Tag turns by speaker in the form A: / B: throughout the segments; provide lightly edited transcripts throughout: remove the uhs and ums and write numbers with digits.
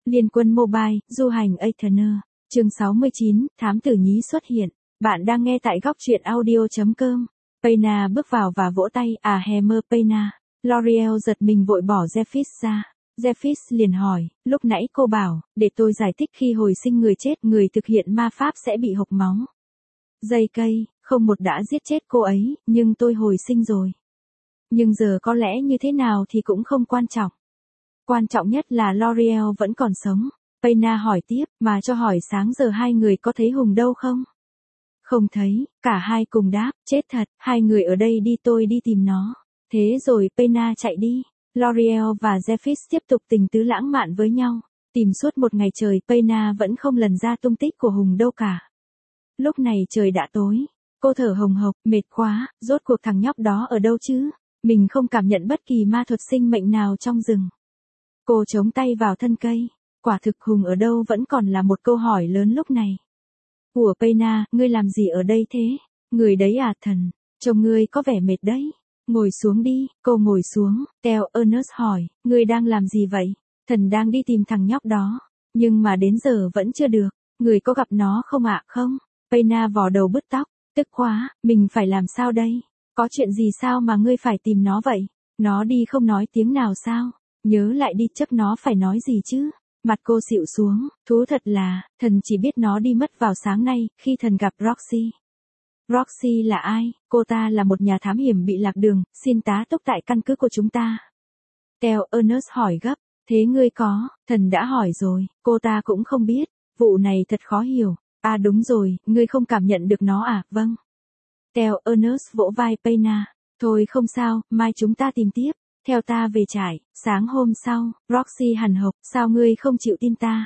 A: Liên quân mobile, du hành Aetherner. Chương 69, thám tử nhí xuất hiện. Bạn đang nghe tại góc truyện audio.com. Payna bước vào và vỗ tay, Hammer Payna. L'Oreal giật mình vội bỏ Jeffis ra. Jeffis liền hỏi, lúc nãy cô bảo, để tôi giải thích khi hồi sinh người chết, người thực hiện ma pháp sẽ bị hộc máu. Dây cây, không một đã giết chết cô ấy, nhưng tôi hồi sinh rồi. Nhưng giờ có lẽ như thế nào thì cũng không quan trọng. Quan trọng nhất là L'Oreal vẫn còn sống. Payna hỏi tiếp, mà cho hỏi sáng giờ hai người có thấy Hùng đâu không? Không thấy, cả hai cùng đáp, chết thật, hai người ở đây đi, tôi đi tìm nó. Thế rồi Payna chạy đi. L'Oreal và Jeffis tiếp tục tình tứ lãng mạn với nhau. Tìm suốt một ngày trời, Payna vẫn không lần ra tung tích của Hùng đâu cả. Lúc này trời đã tối. Cô thở hồng hộc, mệt quá, rốt cuộc thằng nhóc đó ở đâu chứ? Mình không cảm nhận bất kỳ ma thuật sinh mệnh nào trong rừng. Cô chống tay vào thân cây. Quả thực Hùng ở đâu vẫn còn là một câu hỏi lớn lúc này. Ủa Payna, ngươi làm gì ở đây thế? Người đấy à thần, trông ngươi có vẻ mệt đấy. Ngồi xuống đi, cô ngồi xuống. Theo Ernest hỏi, ngươi đang làm gì vậy? Thần đang đi tìm thằng nhóc đó. Nhưng mà đến giờ vẫn chưa được. Người có gặp nó không ạ? Không. Payna vò đầu bứt tóc. Tức quá, mình phải làm sao đây? Có chuyện gì sao mà ngươi phải tìm nó vậy? Nó đi không nói tiếng nào sao? Nhớ lại đi, chắc nó phải nói gì chứ? Mặt cô xịu xuống, thú thật là, thần chỉ biết nó đi mất vào sáng nay, khi thần gặp Roxy. Roxy là ai? Cô ta là một nhà thám hiểm bị lạc đường, xin tá túc tại căn cứ của chúng ta. Theo Ernest hỏi gấp, thế ngươi có, thần đã hỏi rồi, cô ta cũng không biết, vụ này thật khó hiểu. À đúng rồi, ngươi không cảm nhận được nó à? Vâng. Theo Ernest vỗ vai Payna, thôi không sao, mai chúng ta tìm tiếp. Theo ta về trại. Sáng hôm sau, Roxy hằn học, sao ngươi không chịu tin ta?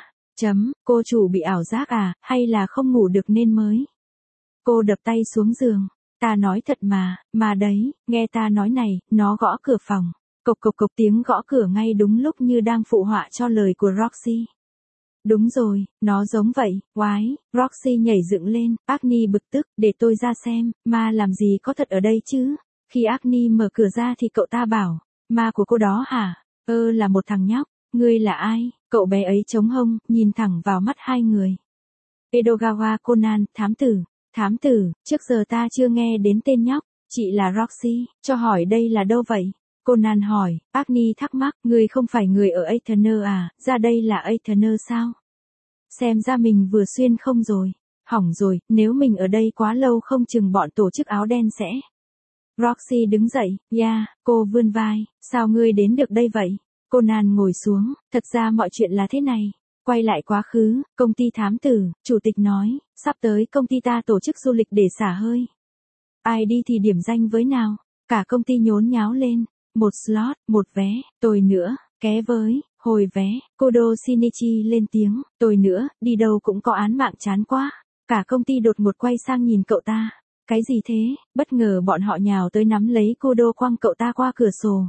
A: Cô chủ bị ảo giác à, hay là không ngủ được nên mới? Cô đập tay xuống giường. Ta nói thật mà đấy, nghe ta nói này, nó gõ cửa phòng. Cộc cộc cộc tiếng gõ cửa ngay đúng lúc như đang phụ họa cho lời của Roxy. Đúng rồi, nó giống vậy, oái, Roxy nhảy dựng lên, Agni bực tức, để tôi ra xem, ma làm gì có thật ở đây chứ? Khi Agni mở cửa ra thì cậu ta bảo, ma của cô đó hả? Là một thằng nhóc, ngươi là ai? Cậu bé ấy chống hông, nhìn thẳng vào mắt hai người. Edogawa Conan, thám tử, trước giờ ta chưa nghe đến tên nhóc, chị là Roxy, cho hỏi đây là đâu vậy? Conan hỏi, Agni thắc mắc, ngươi không phải người ở Aetherner à, ra đây là Aetherner sao? Xem ra mình vừa xuyên không rồi, hỏng rồi, nếu mình ở đây quá lâu không chừng bọn tổ chức áo đen sẽ. Roxy đứng dậy, cô vươn vai, sao ngươi đến được đây vậy? Conan ngồi xuống, thật ra mọi chuyện là thế này. Quay lại quá khứ, công ty thám tử, chủ tịch nói, sắp tới công ty ta tổ chức du lịch để xả hơi. Ai đi thì điểm danh với nào? Cả công ty nhốn nháo lên, một slot, một vé, tôi nữa, ké với, hồi vé, Kodo Shinichi lên tiếng, tôi nữa, đi đâu cũng có án mạng chán quá. Cả công ty đột ngột quay sang nhìn cậu ta. Cái gì thế? Bất ngờ bọn họ nhào tới nắm lấy Kodo quăng cậu ta qua cửa sổ.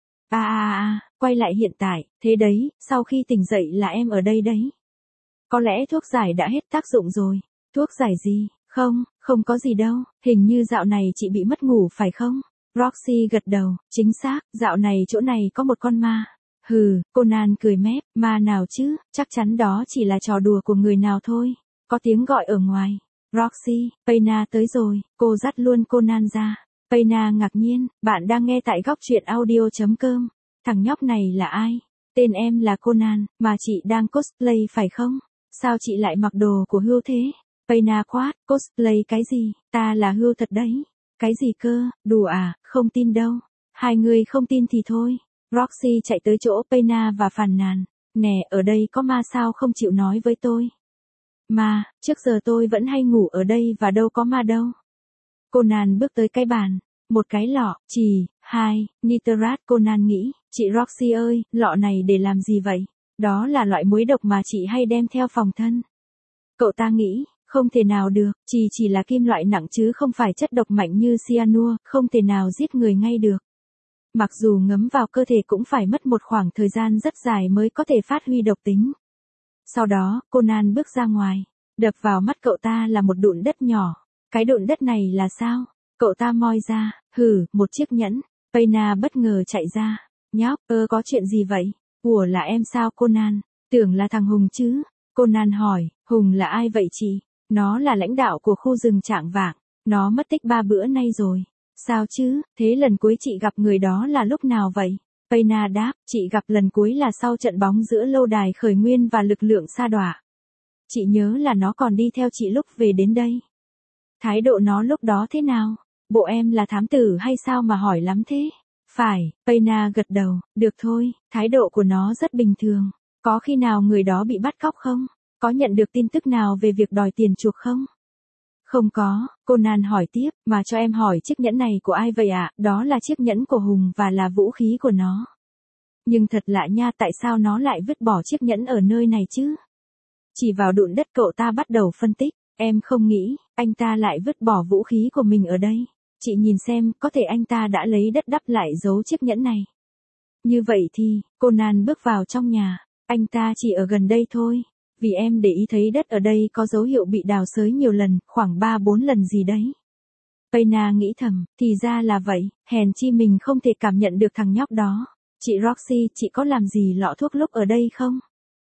A: Quay lại hiện tại, thế đấy, sau khi tỉnh dậy là em ở đây đấy. Có lẽ thuốc giải đã hết tác dụng rồi. Thuốc giải gì? Không có gì đâu, hình như dạo này chị bị mất ngủ phải không? Roxy gật đầu, chính xác, dạo này chỗ này có một con ma. Hừ, Conan cười mép, ma nào chứ, chắc chắn đó chỉ là trò đùa của người nào thôi. Có tiếng gọi ở ngoài. Roxy, Payna tới rồi, cô dắt luôn Conan ra. Payna ngạc nhiên, bạn đang nghe tại góc truyện audio.com. Thằng nhóc này là ai? Tên em là Conan, mà chị đang cosplay phải không? Sao chị lại mặc đồ của Hưu thế? Payna quát, cosplay cái gì? Ta là Hưu thật đấy. Cái gì cơ, đùa à, không tin đâu. Hai người không tin thì thôi. Roxy chạy tới chỗ Payna và phàn nàn. Nè, ở đây có ma sao không chịu nói với tôi? Ma, trước giờ tôi vẫn hay ngủ ở đây và đâu có ma đâu. Conan bước tới cái bàn. Một cái lọ, nitrat. Conan nghĩ, chị Roxy ơi, lọ này để làm gì vậy? Đó là loại muối độc mà chị hay đem theo phòng thân. Cậu ta nghĩ, không thể nào được, chỉ là kim loại nặng chứ không phải chất độc mạnh như cyanua, không thể nào giết người ngay được. Mặc dù ngấm vào cơ thể cũng phải mất một khoảng thời gian rất dài mới có thể phát huy độc tính. Sau đó, Conan bước ra ngoài. Đập vào mắt cậu ta là một đụn đất nhỏ. Cái đụn đất này là sao? Cậu ta moi ra, một chiếc nhẫn. Payna bất ngờ chạy ra. Nhóc, có chuyện gì vậy? Ủa là em sao Conan? Tưởng là thằng Hùng chứ? Conan hỏi, Hùng là ai vậy chị? Nó là lãnh đạo của khu rừng Trạng Vạng. Nó mất tích 3 bữa nay rồi. Sao chứ, thế lần cuối chị gặp người đó là lúc nào vậy? Payna đáp, chị gặp lần cuối là sau trận bóng giữa lâu đài khởi nguyên và lực lượng sa đọa. Chị nhớ là nó còn đi theo chị lúc về đến đây. Thái độ nó lúc đó thế nào? Bộ em là thám tử hay sao mà hỏi lắm thế? Phải, Payna gật đầu, được thôi, thái độ của nó rất bình thường. Có khi nào người đó bị bắt cóc không? Có nhận được tin tức nào về việc đòi tiền chuộc không? Không có, Conan hỏi tiếp, mà cho em hỏi chiếc nhẫn này của ai vậy ạ? Đó là chiếc nhẫn của Hùng và là vũ khí của nó. Nhưng thật lạ nha, tại sao nó lại vứt bỏ chiếc nhẫn ở nơi này chứ? Chỉ vào đụn đất cậu ta bắt đầu phân tích, em không nghĩ, anh ta lại vứt bỏ vũ khí của mình ở đây. Chị nhìn xem, có thể anh ta đã lấy đất đắp lại dấu chiếc nhẫn này. Như vậy thì, Conan bước vào trong nhà, anh ta chỉ ở gần đây thôi. Vì em để ý thấy đất ở đây có dấu hiệu bị đào xới nhiều lần, khoảng 3-4 lần gì đấy. Payna nghĩ thầm, thì ra là vậy, hèn chi mình không thể cảm nhận được thằng nhóc đó. Chị Roxy, chị có làm gì lọ thuốc lúc ở đây không?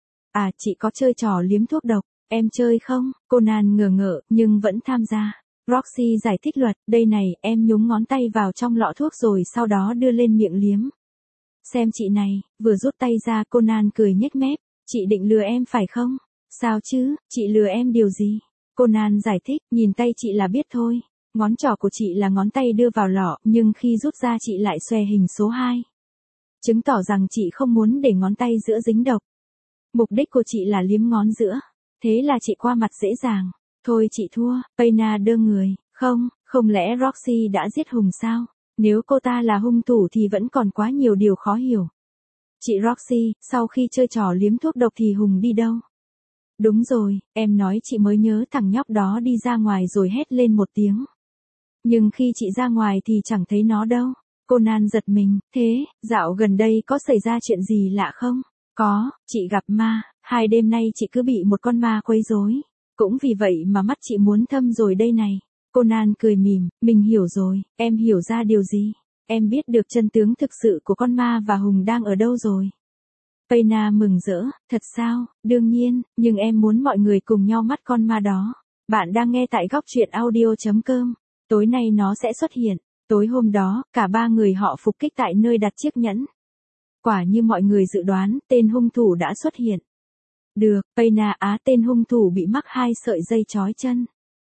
A: À, chị có chơi trò liếm thuốc độc, em chơi không? Conan ngờ ngợ, nhưng vẫn tham gia. Roxy giải thích luật, đây này, em nhúng ngón tay vào trong lọ thuốc rồi sau đó đưa lên miệng liếm. Xem chị này, vừa rút tay ra Conan cười nhếch mép, chị định lừa em phải không? Sao chứ, chị lừa em điều gì? Conan giải thích, nhìn tay chị là biết thôi. Ngón trỏ của chị là ngón tay đưa vào lọ, nhưng khi rút ra chị lại xòe hình số 2. Chứng tỏ rằng chị không muốn để ngón tay giữa dính độc. Mục đích của chị là liếm ngón giữa. Thế là chị qua mặt dễ dàng. Thôi chị thua, Payna đơ người. Không lẽ Roxy đã giết Hùng sao? Nếu cô ta là hung thủ thì vẫn còn quá nhiều điều khó hiểu. Chị Roxy, sau khi chơi trò liếm thuốc độc thì Hùng đi đâu? Đúng rồi, em nói chị mới nhớ thằng nhóc đó đi ra ngoài rồi hét lên một tiếng. Nhưng khi chị ra ngoài thì chẳng thấy nó đâu. Conan giật mình, thế, dạo gần đây có xảy ra chuyện gì lạ không? Có, chị gặp ma, 2 đêm nay chị cứ bị một con ma quấy rối. Cũng vì vậy mà mắt chị muốn thâm rồi đây này. Conan cười mỉm, mình hiểu rồi, em hiểu ra điều gì? Em biết được chân tướng thực sự của con ma và Hùng đang ở đâu rồi. Payna mừng rỡ, thật sao, đương nhiên, nhưng em muốn mọi người cùng nhau mắt con ma đó. Bạn đang nghe tại góc truyện audio.com, tối nay nó sẽ xuất hiện. Tối hôm đó, cả 3 người họ phục kích tại nơi đặt chiếc nhẫn. Quả như mọi người dự đoán, tên hung thủ đã xuất hiện. Được, Payna tên hung thủ bị mắc 2 sợi dây trói chân.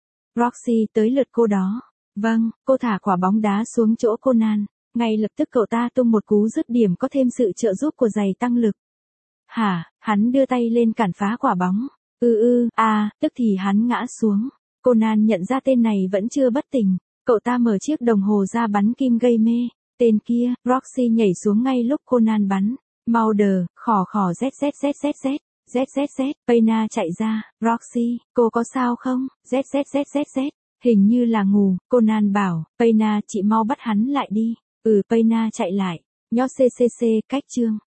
A: Roxy, tới lượt cô đó. Vâng, cô thả quả bóng đá xuống chỗ Conan. Ngay lập tức cậu ta tung một cú dứt điểm có thêm sự trợ giúp của giày tăng lực. Hả, hắn đưa tay lên cản phá quả bóng. Tức thì hắn ngã xuống. Conan nhận ra tên này vẫn chưa bất tỉnh. Cậu ta mở chiếc đồng hồ ra bắn kim gây mê. Tên kia, Roxy nhảy xuống ngay lúc Conan bắn. Mau đờ, khò ZZZZ, Payna chạy ra, Roxy, cô có sao không? ZZZZZ, hình như là ngủ, Conan bảo, Payna chị mau bắt hắn lại đi. Payna chạy lại, nhó CCC, cách chương.